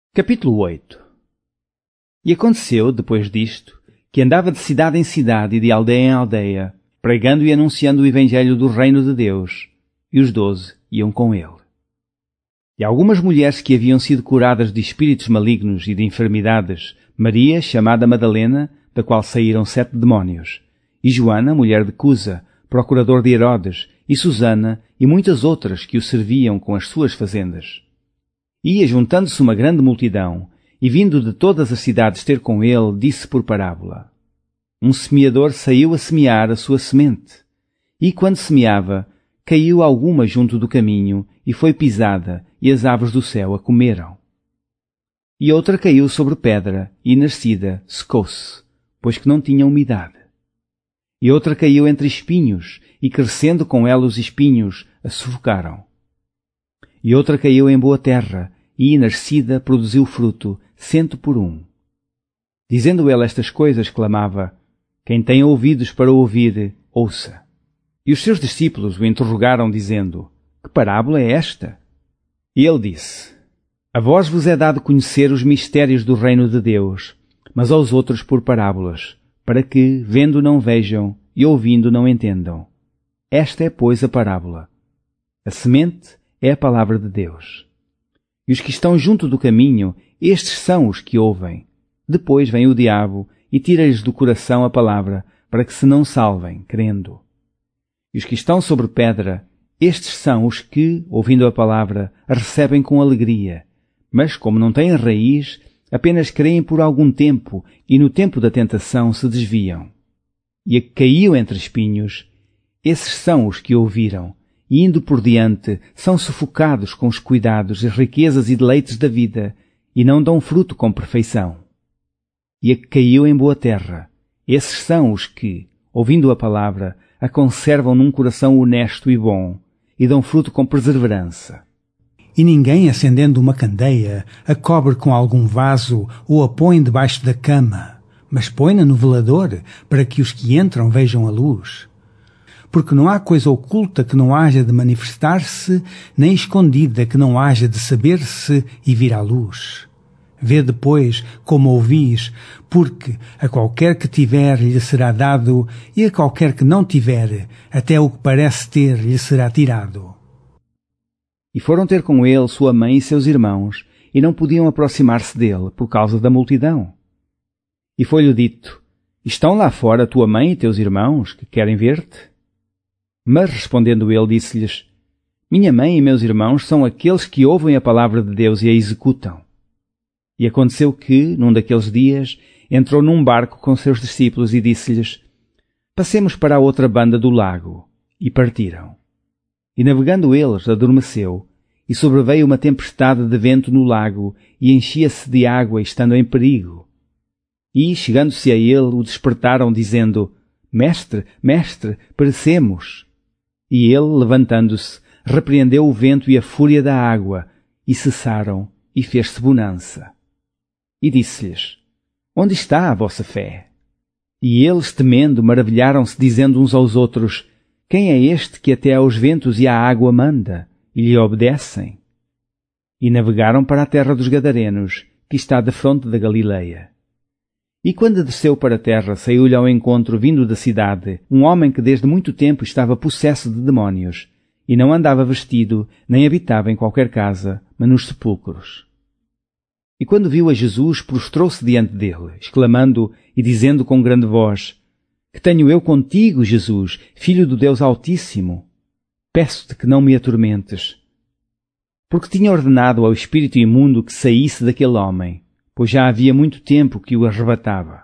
Capítulo 8. E aconteceu, depois disto, que andava de cidade em cidade e de aldeia em aldeia, pregando e anunciando o evangelho do reino de Deus, e os 12 iam com ele. E algumas mulheres que haviam sido curadas de espíritos malignos e de enfermidades, Maria, chamada Madalena, da qual saíram 7 demónios, e Joana, mulher de Cusa, procurador de Herodes, e Susana, e muitas outras que o serviam com as suas fazendas. E, juntando-se uma grande multidão, e vindo de todas as cidades ter com ele, disse por parábola: Um semeador saiu a semear a sua semente, e quando semeava, caiu alguma junto do caminho, e foi pisada, e as aves do céu a comeram. E outra caiu sobre pedra, e nascida, secou-se, pois que não tinha umidade. E outra caiu entre espinhos, e crescendo com ela os espinhos, a sufocaram. E outra caiu em boa terra, e, nascida, produziu fruto, 100 por 1. Dizendo ele estas coisas, clamava: Quem tem ouvidos para ouvir, ouça. E os seus discípulos o interrogaram, dizendo: Que parábola é esta? E ele disse: A vós vos é dado conhecer os mistérios do reino de Deus, mas aos outros por parábolas, para que, vendo, não vejam, e ouvindo, não entendam. Esta é, pois, a parábola. A semente é a palavra de Deus. E os que estão junto do caminho, estes são os que ouvem. Depois vem o diabo e tira-lhes do coração a palavra, para que se não salvem, crendo. E os que estão sobre pedra, estes são os que, ouvindo a palavra, a recebem com alegria. Mas, como não têm raiz, apenas creem por algum tempo, e no tempo da tentação se desviam. E a que caiu entre espinhos, esses são os que ouviram, e indo por diante, são sufocados com os cuidados, as riquezas e deleites da vida, e não dão fruto com perfeição. E a que caiu em boa terra, esses são os que, ouvindo a palavra, a conservam num coração honesto e bom, e dão fruto com perseverança. E ninguém, acendendo uma candeia, a cobre com algum vaso ou a põe debaixo da cama, mas põe-na no velador, para que os que entram vejam a luz. Porque não há coisa oculta que não haja de manifestar-se, nem escondida que não haja de saber-se e vir à luz. Vê depois como ouvis, porque a qualquer que tiver lhe será dado, e a qualquer que não tiver, até o que parece ter lhe será tirado. E foram ter com ele sua mãe e seus irmãos, e não podiam aproximar-se dele, por causa da multidão. E foi-lhe dito: Estão lá fora tua mãe e teus irmãos, que querem ver-te? Mas, respondendo ele, disse-lhes: Minha mãe e meus irmãos são aqueles que ouvem a palavra de Deus e a executam. E aconteceu que, num daqueles dias, entrou num barco com seus discípulos e disse-lhes: Passemos para a outra banda do lago. E partiram. E navegando eles, adormeceu, e sobreveio uma tempestade de vento no lago, e enchia-se de água, estando em perigo. E, chegando-se a ele, o despertaram, dizendo: Mestre, mestre, perecemos. E ele, levantando-se, repreendeu o vento e a fúria da água, e cessaram, e fez-se bonança. E disse-lhes: Onde está a vossa fé? E eles, temendo, maravilharam-se, dizendo uns aos outros: Quem é este que até aos ventos e à água manda, e lhe obedecem? E navegaram para a terra dos Gadarenos, que está defronte da Galileia. E quando desceu para a terra, saiu-lhe ao encontro, vindo da cidade, um homem que desde muito tempo estava possesso de demónios, e não andava vestido, nem habitava em qualquer casa, mas nos sepulcros. E quando viu a Jesus, prostrou-se diante dele, exclamando e dizendo com grande voz: Que tenho eu contigo, Jesus, Filho do Deus Altíssimo? Peço-te que não me atormentes. Porque tinha ordenado ao espírito imundo que saísse daquele homem, pois já havia muito tempo que o arrebatava.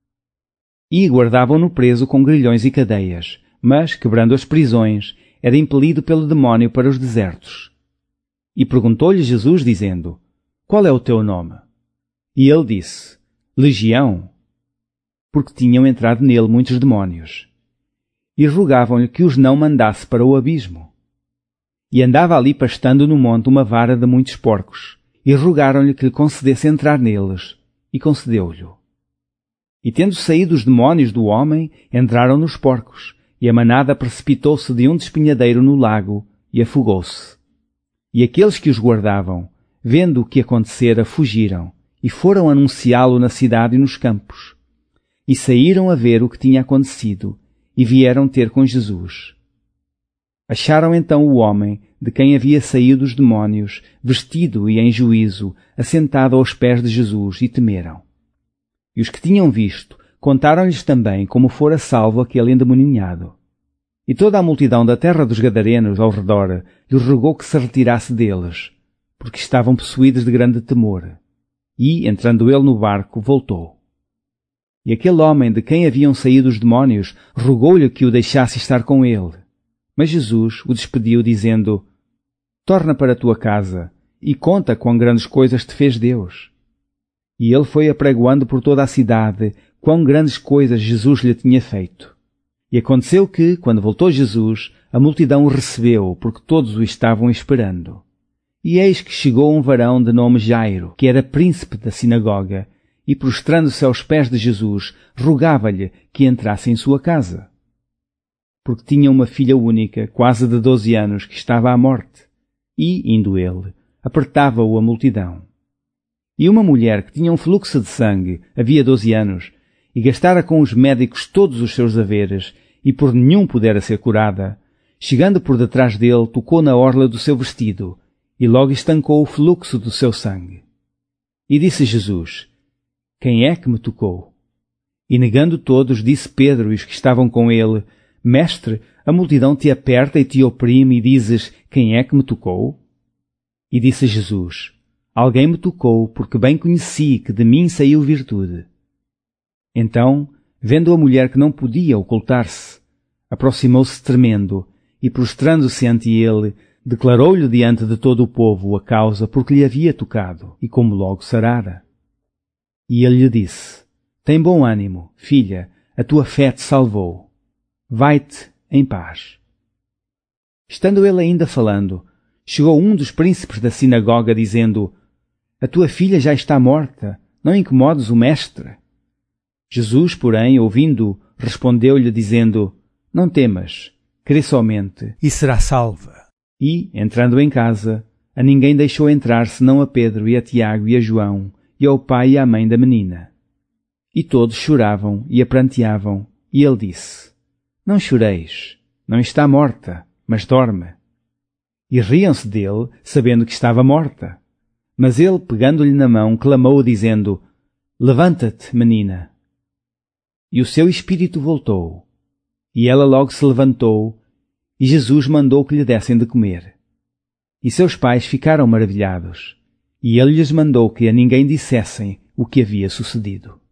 E guardavam-no preso com grilhões e cadeias, mas, quebrando as prisões, era impelido pelo demónio para os desertos. E perguntou-lhe Jesus, dizendo: Qual é o teu nome? E ele disse: Legião, porque tinham entrado nele muitos demónios. E rogavam-lhe que os não mandasse para o abismo. E andava ali pastando no monte uma vara de muitos porcos, e rogaram-lhe que lhe concedesse entrar neles, e concedeu-lhe. E tendo saído os demónios do homem, entraram nos porcos, e a manada precipitou-se de um despenhadeiro no lago, e afogou-se. E aqueles que os guardavam, vendo o que acontecera, fugiram e foram anunciá-lo na cidade e nos campos. E saíram a ver o que tinha acontecido e vieram ter com Jesus. Acharam então o homem de quem havia saído os demónios, vestido e em juízo, assentado aos pés de Jesus, e temeram. E os que tinham visto contaram-lhes também como fora salvo aquele endemoninhado. E toda a multidão da terra dos Gadarenos ao redor lhe rogou que se retirasse deles, porque estavam possuídos de grande temor. E, entrando ele no barco, voltou. E aquele homem de quem haviam saído os demónios rogou-lhe que o deixasse estar com ele. Mas Jesus o despediu, dizendo: Torna para a tua casa e conta quão grandes coisas te fez Deus. E ele foi apregoando por toda a cidade quão grandes coisas Jesus lhe tinha feito. E aconteceu que, quando voltou Jesus, a multidão o recebeu, porque todos o estavam esperando. E eis que chegou um varão de nome Jairo, que era príncipe da sinagoga, e prostrando-se aos pés de Jesus, rogava-lhe que entrasse em sua casa. Porque tinha uma filha única, quase de 12 anos, que estava à morte. E, indo ele, apertava-o a multidão. E uma mulher que tinha um fluxo de sangue, havia 12 anos, e gastara com os médicos todos os seus haveres, e por nenhum pudera ser curada, chegando por detrás dele, tocou na orla do seu vestido, e logo estancou o fluxo do seu sangue. E disse Jesus: Quem é que me tocou? E negando todos, disse Pedro e os que estavam com ele: Mestre, a multidão te aperta e te oprime, e dizes: Quem é que me tocou? E disse Jesus: Alguém me tocou, porque bem conheci que de mim saiu virtude. Então, vendo a mulher que não podia ocultar-se, aproximou-se tremendo, e prostrando-se ante ele, declarou-lhe diante de todo o povo a causa por que lhe havia tocado, e como logo sarara. E ele lhe disse: Tem bom ânimo, filha, a tua fé te salvou. Vai-te em paz. Estando ele ainda falando, chegou um dos príncipes da sinagoga, dizendo: A tua filha já está morta, não incomodes o mestre. Jesus, porém, ouvindo, respondeu-lhe, dizendo: Não temas, crê somente, e será salva. E, entrando em casa, a ninguém deixou entrar senão a Pedro e a Tiago e a João, e ao pai e à mãe da menina. E todos choravam e a pranteavam, e ele disse: Não choreis, não está morta, mas dorme. E riam-se dele, sabendo que estava morta. Mas ele, pegando-lhe na mão, clamou, dizendo: Levanta-te, menina. E o seu espírito voltou. E ela logo se levantou, e Jesus mandou que lhe dessem de comer. E seus pais ficaram maravilhados, e ele lhes mandou que a ninguém dissessem o que havia sucedido.